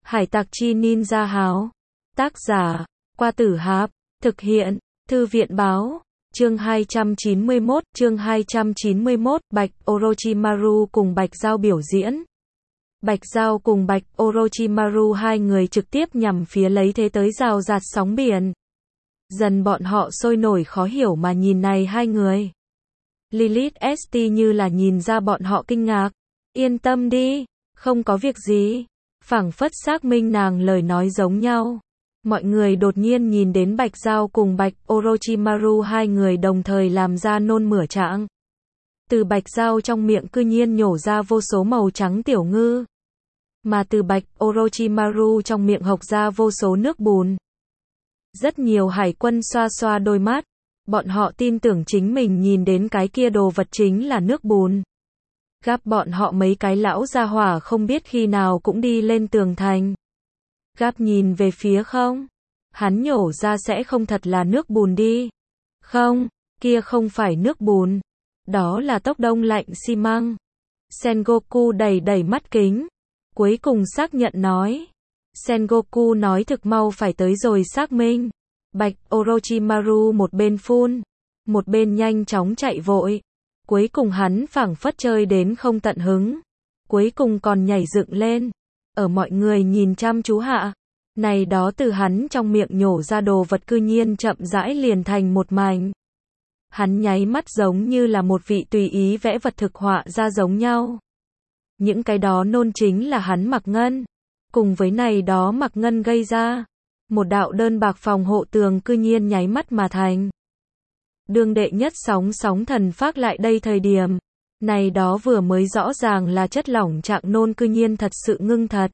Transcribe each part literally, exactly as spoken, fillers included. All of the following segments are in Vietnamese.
Hải tặc chi ninja háo. Tác giả, Qua Tử Hạp. Thực hiện, Thư viện báo. Chương hai trăm chín mươi mốt, chương hai trăm chín mươi mốt, Bạch Orochimaru cùng Bạch Giao biểu diễn. Bạch Giao cùng Bạch Orochimaru hai người trực tiếp nhằm phía lấy thế tới rào rạt sóng biển. Dần bọn họ sôi nổi khó hiểu mà nhìn này hai người. Lilith ét tê như là nhìn ra bọn họ kinh ngạc. Yên tâm đi, không có việc gì. Phảng phất xác minh nàng lời nói giống nhau. Mọi người đột nhiên nhìn đến Bạch Giao cùng Bạch Orochimaru hai người đồng thời làm ra nôn mửa trạng. Từ Bạch Giao trong miệng cư nhiên nhổ ra vô số màu trắng tiểu ngư. Mà từ Bạch Orochimaru trong miệng hộc ra vô số nước bùn. Rất nhiều hải quân xoa xoa đôi mắt. Bọn họ tin tưởng chính mình nhìn đến cái kia đồ vật chính là nước bùn. Gáp bọn họ mấy cái lão gia hỏa không biết khi nào cũng đi lên tường thành. Gáp nhìn về phía không. Hắn nhổ ra sẽ không thật là nước bùn đi. Không, kia không phải nước bùn. Đó là tốc đông lạnh xi măng. Sengoku đầy đầy mắt kính. Cuối cùng xác nhận nói. Sengoku nói thực mau phải tới rồi xác minh. Bạch Orochimaru một bên phun. Một bên nhanh chóng chạy vội. Cuối cùng hắn phảng phất chơi đến không tận hứng. Cuối cùng còn nhảy dựng lên. Ở mọi người nhìn chăm chú hạ. Này đó từ hắn trong miệng nhổ ra đồ vật cư nhiên chậm rãi liền thành một mảnh. Hắn nháy mắt giống như là một vị tùy ý vẽ vật thực họa ra giống nhau. Những cái đó nôn chính là hắn mặc ngân. Cùng với này đó mặc ngân gây ra. Một đạo đơn bạc phòng hộ tường cư nhiên nháy mắt mà thành. Đương đệ nhất sóng sóng thần phác lại đây thời điểm. Này đó vừa mới rõ ràng là chất lỏng trạng nôn cư nhiên thật sự ngưng thật.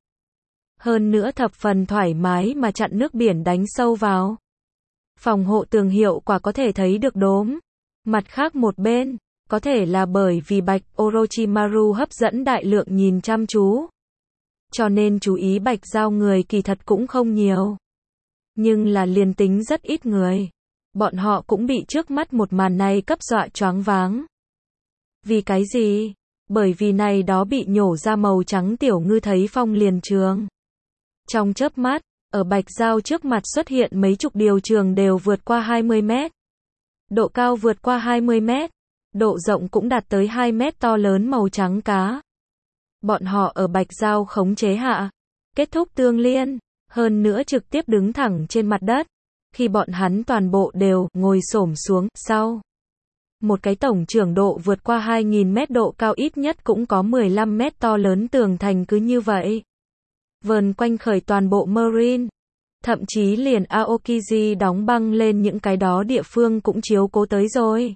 Hơn nữa thập phần thoải mái mà chặn nước biển đánh sâu vào. Phòng hộ tường hiệu quả có thể thấy được đốm. Mặt khác một bên, có thể là bởi vì Bạch Orochimaru hấp dẫn đại lượng nhìn chăm chú. Cho nên chú ý Bạch Giao người kỳ thật cũng không nhiều. Nhưng là liền tính rất ít người. Bọn họ cũng bị trước mắt một màn này cấp dọa choáng váng. Vì cái gì? Bởi vì này đó bị nhổ ra màu trắng tiểu ngư thấy phong liền trường. Trong chớp mắt, ở Bạch Giao trước mặt xuất hiện mấy chục điều trường đều vượt qua hai mươi mét. Độ cao vượt qua hai mươi mét. Độ rộng cũng đạt tới hai mét to lớn màu trắng cá. Bọn họ ở Bạch Giao khống chế hạ. Kết thúc tương liên. Hơn nữa trực tiếp đứng thẳng trên mặt đất. Khi bọn hắn toàn bộ đều ngồi xổm xuống sau. Một cái tổng trưởng độ vượt qua hai nghìn mét độ cao ít nhất cũng có mười lăm mét to lớn tường thành cứ như vậy. Vờn quanh khởi toàn bộ Marine. Thậm chí liền Aokiji đóng băng lên những cái đó địa phương cũng chiếu cố tới rồi.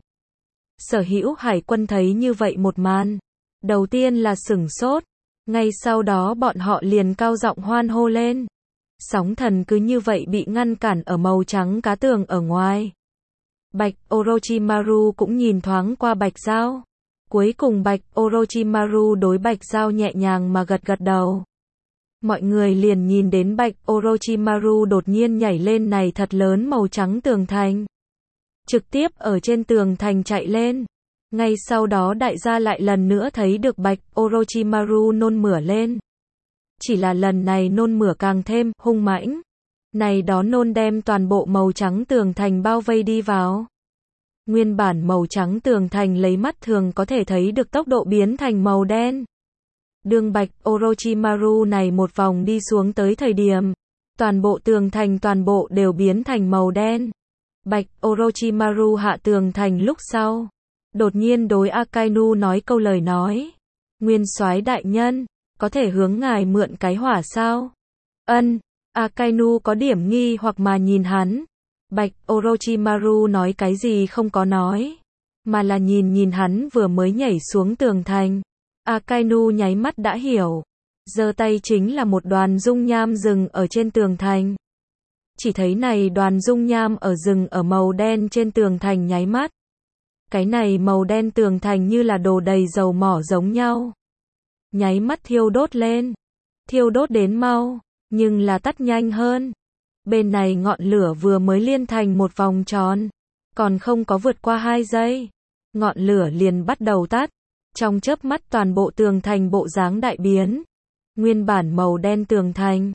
Sở hữu hải quân thấy như vậy một màn. Đầu tiên là sửng sốt. Ngay sau đó bọn họ liền cao giọng hoan hô lên. Sóng thần cứ như vậy bị ngăn cản ở màu trắng cá tường ở ngoài. Bạch Orochimaru cũng nhìn thoáng qua Bạch Giao. Cuối cùng Bạch Orochimaru đối Bạch Giao nhẹ nhàng mà gật gật đầu. Mọi người liền nhìn đến Bạch Orochimaru đột nhiên nhảy lên này thật lớn màu trắng tường thành. Trực tiếp ở trên tường thành chạy lên. Ngay sau đó đại gia lại lần nữa thấy được Bạch Orochimaru nôn mửa lên. Chỉ là lần này nôn mửa càng thêm hung mãnh. Này đó nôn đem toàn bộ màu trắng tường thành bao vây đi vào. Nguyên bản màu trắng tường thành lấy mắt thường có thể thấy được tốc độ biến thành màu đen. Đường Bạch Orochimaru này một vòng đi xuống tới thời điểm. Toàn bộ tường thành toàn bộ đều biến thành màu đen. Bạch Orochimaru hạ tường thành lúc sau. Đột nhiên đối Akainu nói câu lời nói. Nguyên soái đại nhân. Có thể hướng ngài mượn cái hỏa sao? Ân, Akainu có điểm nghi hoặc mà nhìn hắn. Bạch Orochimaru nói cái gì không có nói. Mà là nhìn nhìn hắn vừa mới nhảy xuống tường thành. Akainu nháy mắt đã hiểu. Giơ tay chính là một đoàn dung nham rừng ở trên tường thành. Chỉ thấy này đoàn dung nham ở rừng ở màu đen trên tường thành nháy mắt. Cái này màu đen tường thành như là đồ đầy dầu mỏ giống nhau. Nháy mắt thiêu đốt lên. Thiêu đốt đến mau, nhưng là tắt nhanh hơn. Bên này ngọn lửa vừa mới liên thành một vòng tròn. Còn không có vượt qua hai giây. Ngọn lửa liền bắt đầu tắt. Trong chớp mắt toàn bộ tường thành bộ dáng đại biến. Nguyên bản màu đen tường thành.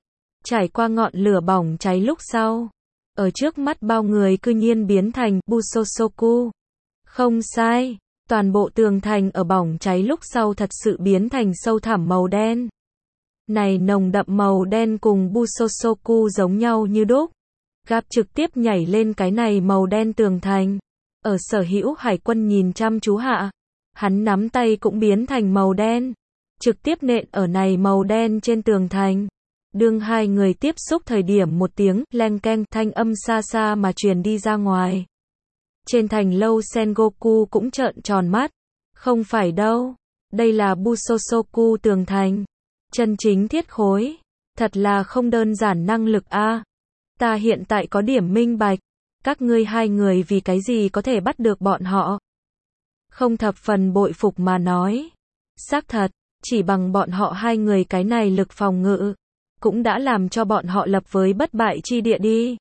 trải qua ngọn lửa bỏng cháy lúc sau, ở trước mắt bao người cư nhiên biến thành Busosoku. Không sai, toàn bộ tường thành ở bỏng cháy lúc sau thật sự biến thành sâu thẳm màu đen. Này nồng đậm màu đen cùng Busosoku giống nhau như đúc. Gap trực tiếp nhảy lên cái này màu đen tường thành. Ở sở hữu hải quân nhìn chăm chú hạ, hắn nắm tay cũng biến thành màu đen, trực tiếp nện ở này màu đen trên tường thành. Đương hai người tiếp xúc thời điểm một tiếng leng keng thanh âm xa xa mà truyền đi ra ngoài. Trên thành lâu Sengoku cũng trợn tròn mắt. Không phải đâu, đây là Busosoku tường thành. Chân chính thiết khối, thật là không đơn giản năng lực a. Ta hiện tại có điểm minh bạch, các ngươi hai người vì cái gì có thể bắt được bọn họ. Không thập phần bội phục mà nói. Xác thật, chỉ bằng bọn họ hai người cái này lực phòng ngự, cũng đã làm cho bọn họ lập với bất bại chi địa đi.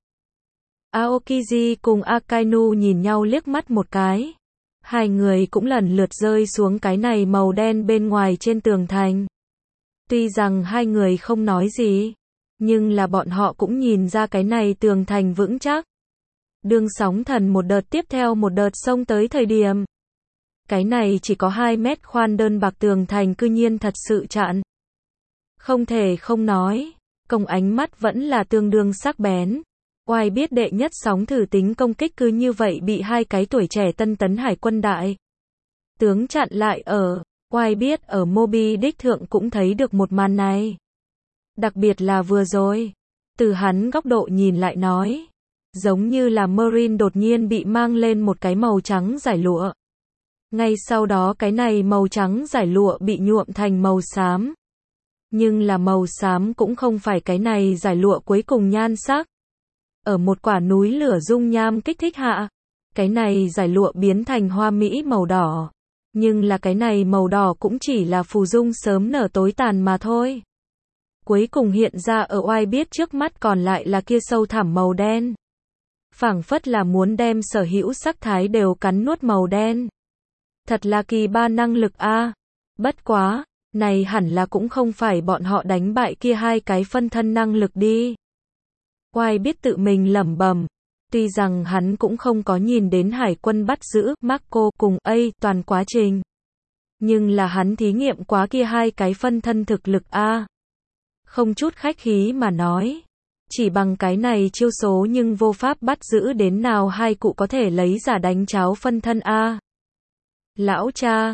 Aokiji cùng Akainu nhìn nhau liếc mắt một cái. Hai người cũng lần lượt rơi xuống cái này màu đen bên ngoài trên tường thành. Tuy rằng hai người không nói gì, nhưng là bọn họ cũng nhìn ra cái này tường thành vững chắc. Đương sóng thần một đợt tiếp theo một đợt xông tới thời điểm. Cái này chỉ có hai mét khoan đơn bạc tường thành cư nhiên thật sự chặn. Không thể không nói, công ánh mắt vẫn là tương đương sắc bén. Oai biết đệ nhất sóng thử tính công kích cứ như vậy bị hai cái tuổi trẻ tân tấn hải quân đại tướng chặn lại ở. Oai biết ở Moby Dick thượng cũng thấy được một màn này. Đặc biệt là vừa rồi, từ hắn góc độ nhìn lại nói, giống như là Marine đột nhiên bị mang lên một cái màu trắng giải lụa. Ngay sau đó cái này màu trắng giải lụa bị nhuộm thành màu xám. Nhưng là màu xám cũng không phải cái này giải lụa cuối cùng nhan sắc. Ở một quả núi lửa dung nham kích thích hạ, cái này giải lụa biến thành hoa mỹ màu đỏ. Nhưng là cái này màu đỏ cũng chỉ là phù dung sớm nở tối tàn mà thôi. Cuối cùng hiện ra ở oai biết trước mắt còn lại là kia sâu thẳm màu đen. Phảng phất là muốn đem sở hữu sắc thái đều cắn nuốt màu đen. Thật là kỳ ba năng lực a. Bất quá, này hẳn là cũng không phải bọn họ đánh bại kia hai cái phân thân năng lực đi. Oai biết tự mình lẩm bẩm. Tuy rằng hắn cũng không có nhìn đến hải quân bắt giữ Marco cùng A toàn quá trình. Nhưng là hắn thí nghiệm quá kia hai cái phân thân thực lực a. Không chút khách khí mà nói. Chỉ bằng cái này chiêu số nhưng vô pháp bắt giữ đến nào hai cụ có thể lấy giả đánh cháo phân thân a. Lão cha,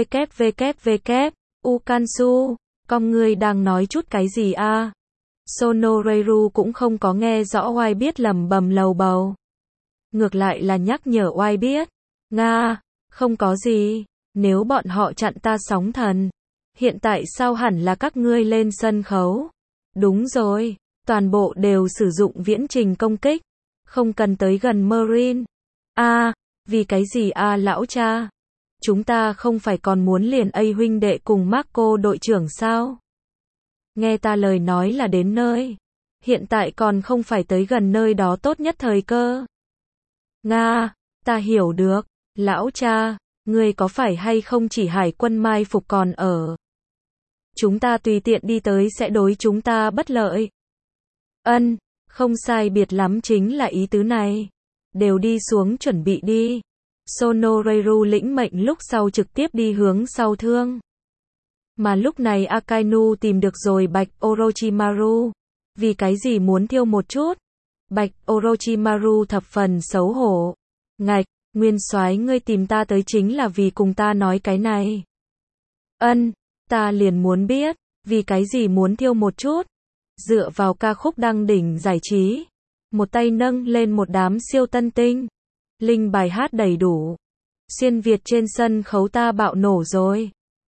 www, Ukansu, con người đang nói chút cái gì a? Sonoreiru cũng không có nghe rõ oai biết lẩm bẩm lầu bầu. Ngược lại là nhắc nhở oai biết. Nga, không có gì, nếu bọn họ chặn ta sóng thần. Hiện tại sao hẳn là các ngươi lên sân khấu? Đúng rồi, toàn bộ đều sử dụng viễn trình công kích. Không cần tới gần Marine. A, à, vì cái gì a à, lão cha? Chúng ta không phải còn muốn liền A huynh đệ cùng Marco đội trưởng sao? Nghe ta lời nói là đến nơi. Hiện tại còn không phải tới gần nơi đó tốt nhất thời cơ. Nga, ta hiểu được. Lão cha, ngươi có phải hay không chỉ hải quân mai phục còn ở? Chúng ta tùy tiện đi tới sẽ đối chúng ta bất lợi. Ân, không sai biệt lắm chính là ý tứ này. Đều đi xuống chuẩn bị đi. Sonoreiru lĩnh mệnh lúc sau trực tiếp đi hướng sau thương. Mà lúc này Akainu tìm được rồi Bạch Orochimaru. Vì cái gì muốn thiêu một chút? Bạch Orochimaru thập phần xấu hổ. Ngạch, nguyên soái ngươi tìm ta tới chính là vì cùng ta nói cái này. Ân, ta liền muốn biết, vì cái gì muốn thiêu một chút? Dựa vào ca khúc đăng đỉnh giải trí. Một tay nâng lên một đám siêu tân tinh. Linh bài hát đầy đủ. Xuyên Việt trên sân khấu ta bạo nổ rồi.